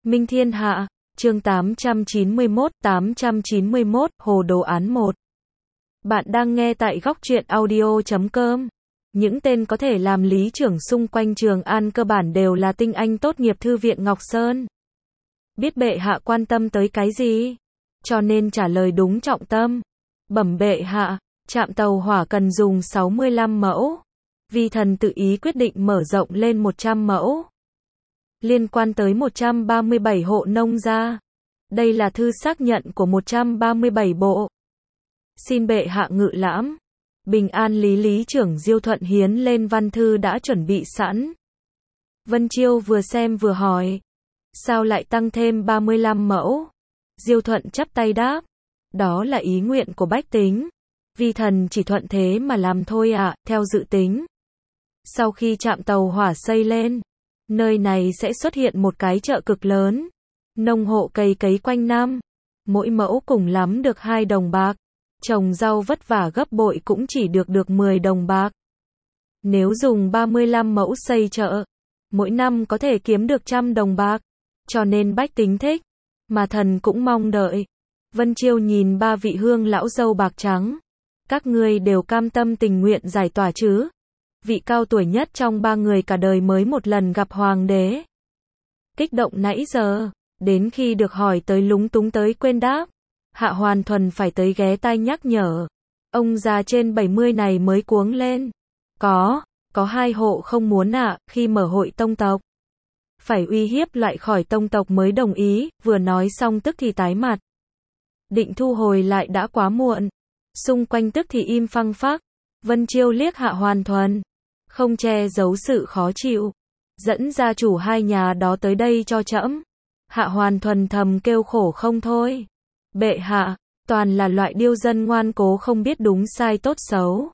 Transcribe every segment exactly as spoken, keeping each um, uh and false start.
Minh Thiên Hạ, chương tám trăm chín mươi mốt, tám trăm chín mươi mốt, Hồ Đồ Án một. Bạn đang nghe tại góc truyện audio chấm com. Những tên có thể làm lý trưởng xung quanh Trường An cơ bản đều là tinh anh tốt nghiệp Thư viện Ngọc Sơn. Biết bệ hạ quan tâm tới cái gì, cho nên trả lời đúng trọng tâm. Bẩm bệ hạ, trạm tàu hỏa cần dùng sáu mươi lăm mẫu. Vi thần tự ý quyết định mở rộng lên một trăm mẫu. Liên quan tới một trăm ba mươi bảy hộ nông gia. Đây là thư xác nhận của một trăm ba mươi bảy bộ. Xin bệ hạ ngự lãm. Bình An Lý Lý trưởng Diêu Thuận hiến lên văn thư đã chuẩn bị sẵn. Vân Chiêu vừa xem vừa hỏi. Sao lại tăng thêm ba mươi lăm mẫu? Diêu Thuận chắp tay đáp. Đó là ý nguyện của bách tính. Vi thần chỉ thuận thế mà làm thôi ạ, à, theo dự tính. Sau khi trạm tàu hỏa xây lên, nơi này sẽ xuất hiện một cái chợ cực lớn. Nông hộ cày cấy quanh năm. Mỗi mẫu cùng lắm được hai đồng bạc. Trồng rau vất vả gấp bội cũng chỉ được được mười đồng bạc. Nếu dùng ba mươi lăm mẫu xây chợ, mỗi năm có thể kiếm được trăm đồng bạc. Cho nên bách tính thích, mà thần cũng mong đợi. Vân Chiêu nhìn ba vị hương lão dâu bạc trắng. Các ngươi đều cam tâm tình nguyện giải tỏa chứ? Vị cao tuổi nhất trong ba người cả đời mới một lần gặp hoàng đế. Kích động nãy giờ, đến khi được hỏi tới lúng túng tới quên đáp. Hạ Hoàn Thuần phải tới ghé tai nhắc nhở. Ông già trên bảy mươi này mới cuống lên. Có, có hai hộ không muốn ạ, à, khi mở hội tông tộc. Phải uy hiếp loại khỏi tông tộc mới đồng ý, vừa nói xong tức thì tái mặt. Định thu hồi lại đã quá muộn. Xung quanh tức thì im phăng phắc. Vân Chiêu liếc Hạ Hoàn Thuần. Không che giấu sự khó chịu. Dẫn gia chủ hai nhà đó tới đây cho trẫm. Hạ Hoàn Thuần thầm kêu khổ không thôi. Bệ hạ, toàn là loại điêu dân ngoan cố không biết đúng sai tốt xấu.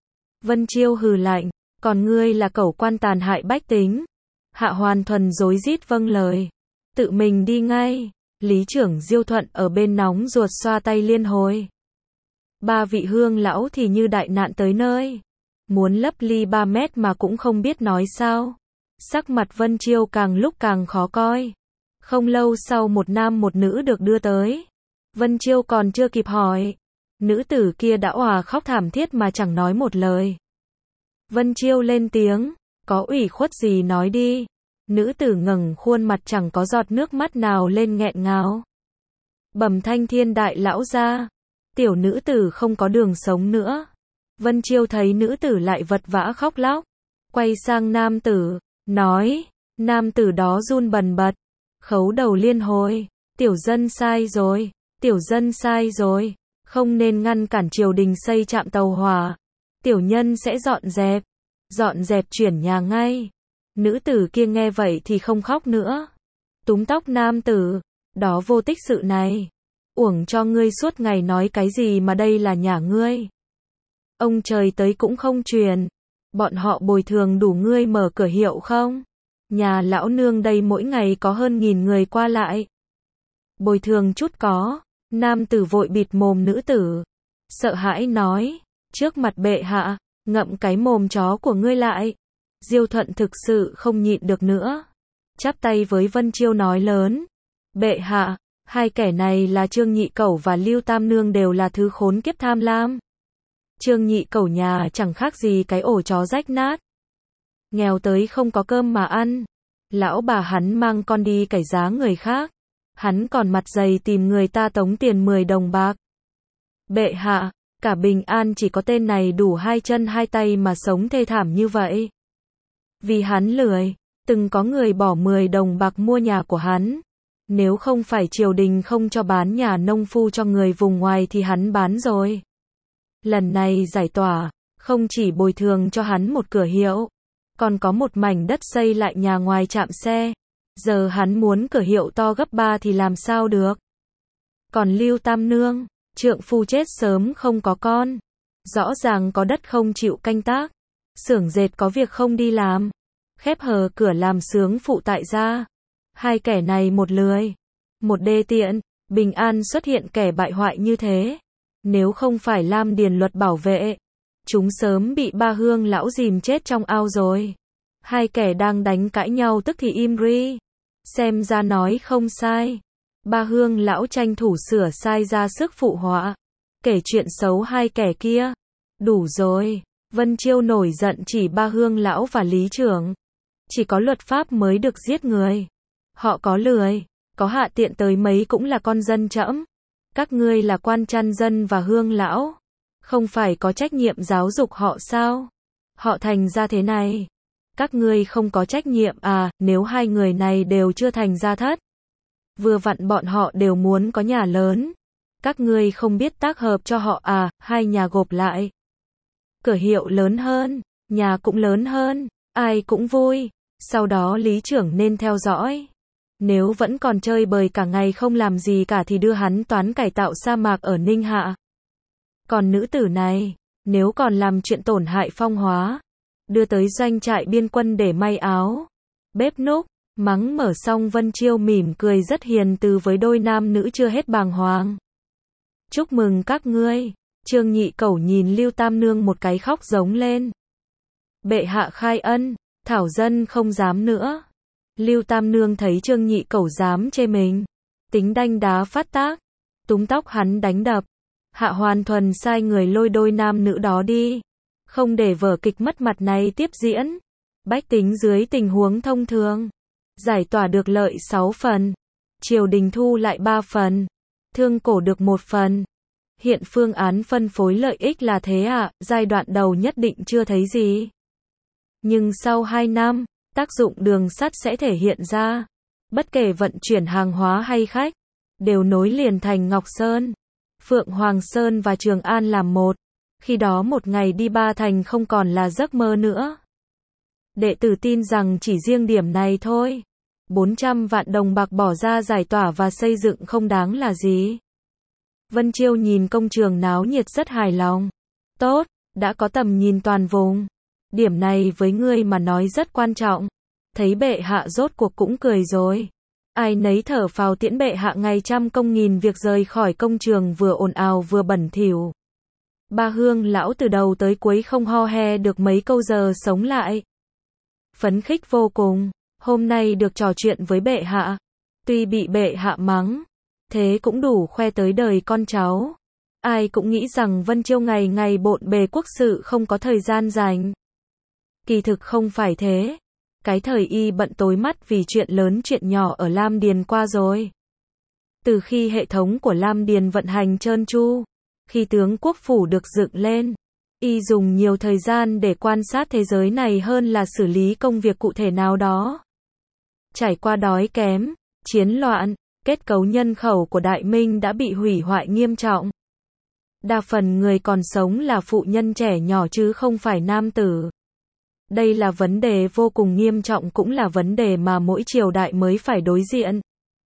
Vân Chiêu hừ lạnh, còn ngươi là cẩu quan tàn hại bách tính. Hạ Hoàn Thuần rối rít vâng lời. Tự mình đi ngay. Lý trưởng Diêu Thuận ở bên nóng ruột xoa tay liên hồi. Ba vị hương lão thì như đại nạn tới nơi. Muốn lấp ly ba mét mà cũng không biết nói sao. Sắc mặt Vân Chiêu càng lúc càng khó coi. Không lâu sau một nam một nữ được đưa tới. Vân Chiêu còn chưa kịp hỏi. Nữ tử kia đã òa khóc thảm thiết mà chẳng nói một lời. Vân Chiêu lên tiếng. Có ủy khuất gì nói đi. Nữ tử ngẩng khuôn mặt chẳng có giọt nước mắt nào lên nghẹn ngào. Bẩm Thanh Thiên đại lão gia. Tiểu nữ tử không có đường sống nữa. Vân Chiêu thấy nữ tử lại vật vã khóc lóc. Quay sang nam tử. Nói. Nam tử đó run bần bật. Khấu đầu liên hồi. Tiểu dân sai rồi. Tiểu dân sai rồi. Không nên ngăn cản triều đình xây trạm tàu hỏa. Tiểu nhân sẽ dọn dẹp. Dọn dẹp chuyển nhà ngay. Nữ tử kia nghe vậy thì không khóc nữa. Túm tóc nam tử. Đó vô tích sự này. Uổng cho ngươi suốt ngày nói cái gì mà đây là nhà ngươi. Ông trời tới cũng không truyền. Bọn họ bồi thường đủ ngươi mở cửa hiệu không? Nhà lão nương đây mỗi ngày có hơn nghìn người qua lại. Bồi thường chút có. Nam tử vội bịt mồm nữ tử. Sợ hãi nói. Trước mặt bệ hạ, ngậm cái mồm chó của ngươi lại. Diêu Thuận thực sự không nhịn được nữa. Chắp tay với Vân Chiêu nói lớn. Bệ hạ, hai kẻ này là Trương Nhị Cẩu và Lưu Tam Nương đều là thứ khốn kiếp tham lam. Trương Nhị Cẩu nhà chẳng khác gì cái ổ chó rách nát. Nghèo tới không có cơm mà ăn. Lão bà hắn mang con đi cải giá người khác. Hắn còn mặt dày tìm người ta tống tiền mười đồng bạc. Bệ hạ, cả Bình An chỉ có tên này đủ hai chân hai tay mà sống thê thảm như vậy. Vì hắn lười, từng có người bỏ mười đồng bạc mua nhà của hắn. Nếu không phải triều đình không cho bán nhà nông phu cho người vùng ngoài thì hắn bán rồi. Lần này giải tỏa, không chỉ bồi thường cho hắn một cửa hiệu, còn có một mảnh đất xây lại nhà ngoài trạm xe. Giờ hắn muốn cửa hiệu to gấp ba thì làm sao được. Còn Lưu Tam Nương, trượng phu chết sớm không có con. Rõ ràng có đất không chịu canh tác. Xưởng dệt có việc không đi làm. Khép hờ cửa làm sướng phụ tại gia. Hai kẻ này một lười, một đê tiện. Bình An xuất hiện kẻ bại hoại như thế. Nếu không phải Lam Điền luật bảo vệ, chúng sớm bị ba hương lão dìm chết trong ao rồi. Hai kẻ đang đánh cãi nhau tức thì im ri. Xem ra nói không sai. Ba Hương lão tranh thủ sửa sai ra sức phụ họa. Kể chuyện xấu hai kẻ kia. Đủ rồi. Vân Chiêu nổi giận chỉ Ba Hương lão và Lý trưởng. Chỉ có luật pháp mới được giết người. Họ có lười, có hạ tiện tới mấy cũng là con dân trẫm. Các ngươi là quan chăn dân và Hương lão. Không phải có trách nhiệm giáo dục họ sao? Họ thành ra thế này. Các ngươi không có trách nhiệm à, nếu hai người này đều chưa thành gia thất. Vừa vặn bọn họ đều muốn có nhà lớn. Các ngươi không biết tác hợp cho họ à, hai nhà gộp lại. Cửa hiệu lớn hơn, nhà cũng lớn hơn, ai cũng vui. Sau đó Lý trưởng nên theo dõi. Nếu vẫn còn chơi bời cả ngày không làm gì cả thì đưa hắn toán cải tạo sa mạc ở Ninh Hạ. Còn nữ tử này, nếu còn làm chuyện tổn hại phong hóa, đưa tới doanh trại biên quân để may áo, bếp núc, mắng mở xong Vân Chiêu mỉm cười rất hiền từ với đôi nam nữ chưa hết bàng hoàng. Chúc mừng các ngươi. Trương Nhị Cẩu nhìn Lưu Tam Nương một cái khóc giống lên. Bệ hạ khai ân, thảo dân không dám nữa. Lưu Tam Nương thấy Trương Nhị Cẩu dám chê mình, tính đanh đá phát tác, túm tóc hắn đánh đập. Hạ Hoàn Thuần sai người lôi đôi nam nữ đó đi, không để vở kịch mất mặt này tiếp diễn. Bách tính dưới tình huống thông thường, giải tỏa được lợi sáu phần, triều đình thu lại ba phần, thương cổ được một phần. Hiện phương án phân phối lợi ích là thế ạ, à, giai đoạn đầu nhất định chưa thấy gì. Nhưng sau hai năm, tác dụng đường sắt sẽ thể hiện ra. Bất kể vận chuyển hàng hóa hay khách, đều nối liền thành Ngọc Sơn, Phượng Hoàng Sơn và Trường An làm một. Khi đó một ngày đi ba thành không còn là giấc mơ nữa. Đệ tử tin rằng chỉ riêng điểm này thôi, bốn trăm vạn đồng bạc bỏ ra giải tỏa và xây dựng không đáng là gì. Vân Chiêu nhìn công trường náo nhiệt rất hài lòng. Tốt, đã có tầm nhìn toàn vùng. Điểm này với ngươi mà nói rất quan trọng. Thấy bệ hạ rốt cuộc cũng cười rồi. Ai nấy thở phào tiễn bệ hạ ngày trăm công nghìn việc rời khỏi công trường vừa ồn ào vừa bẩn thỉu. Ba Hương lão từ đầu tới cuối không ho he được mấy câu giờ sống lại. Phấn khích vô cùng, hôm nay được trò chuyện với bệ hạ. Tuy bị bệ hạ mắng, thế cũng đủ khoe tới đời con cháu. Ai cũng nghĩ rằng Vân Chiêu ngày ngày bộn bề quốc sự không có thời gian rảnh. Kỳ thực không phải thế. Cái thời y bận tối mắt vì chuyện lớn chuyện nhỏ ở Lam Điền qua rồi. Từ khi hệ thống của Lam Điền vận hành trơn tru, khi tướng quốc phủ được dựng lên, y dùng nhiều thời gian để quan sát thế giới này hơn là xử lý công việc cụ thể nào đó. Trải qua đói kém, chiến loạn, kết cấu nhân khẩu của Đại Minh đã bị hủy hoại nghiêm trọng. Đa phần người còn sống là phụ nhân trẻ nhỏ chứ không phải nam tử. Đây là vấn đề vô cùng nghiêm trọng cũng là vấn đề mà mỗi triều đại mới phải đối diện.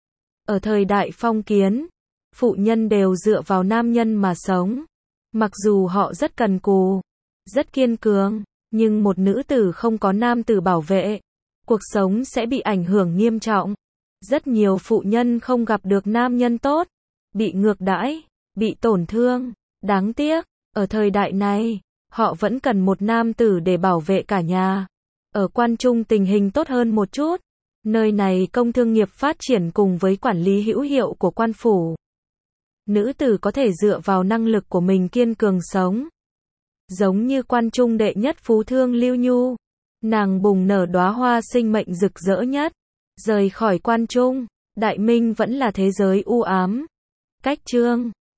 Ở thời đại phong kiến, phụ nhân đều dựa vào nam nhân mà sống. Mặc dù họ rất cần cù, rất kiên cường, nhưng một nữ tử không có nam tử bảo vệ, cuộc sống sẽ bị ảnh hưởng nghiêm trọng. Rất nhiều phụ nhân không gặp được nam nhân tốt, bị ngược đãi, bị tổn thương. Đáng tiếc, ở thời đại này, họ vẫn cần một nam tử để bảo vệ cả nhà. Ở Quan Trung tình hình tốt hơn một chút. Nơi này công thương nghiệp phát triển cùng với quản lý hữu hiệu của quan phủ. Nữ tử có thể dựa vào năng lực của mình kiên cường sống. Giống như Quan Trung đệ nhất phú thương Lưu Nhu. Nàng bùng nở đóa hoa sinh mệnh rực rỡ nhất. Rời khỏi Quan Trung, Đại Minh vẫn là thế giới u ám. Cách chương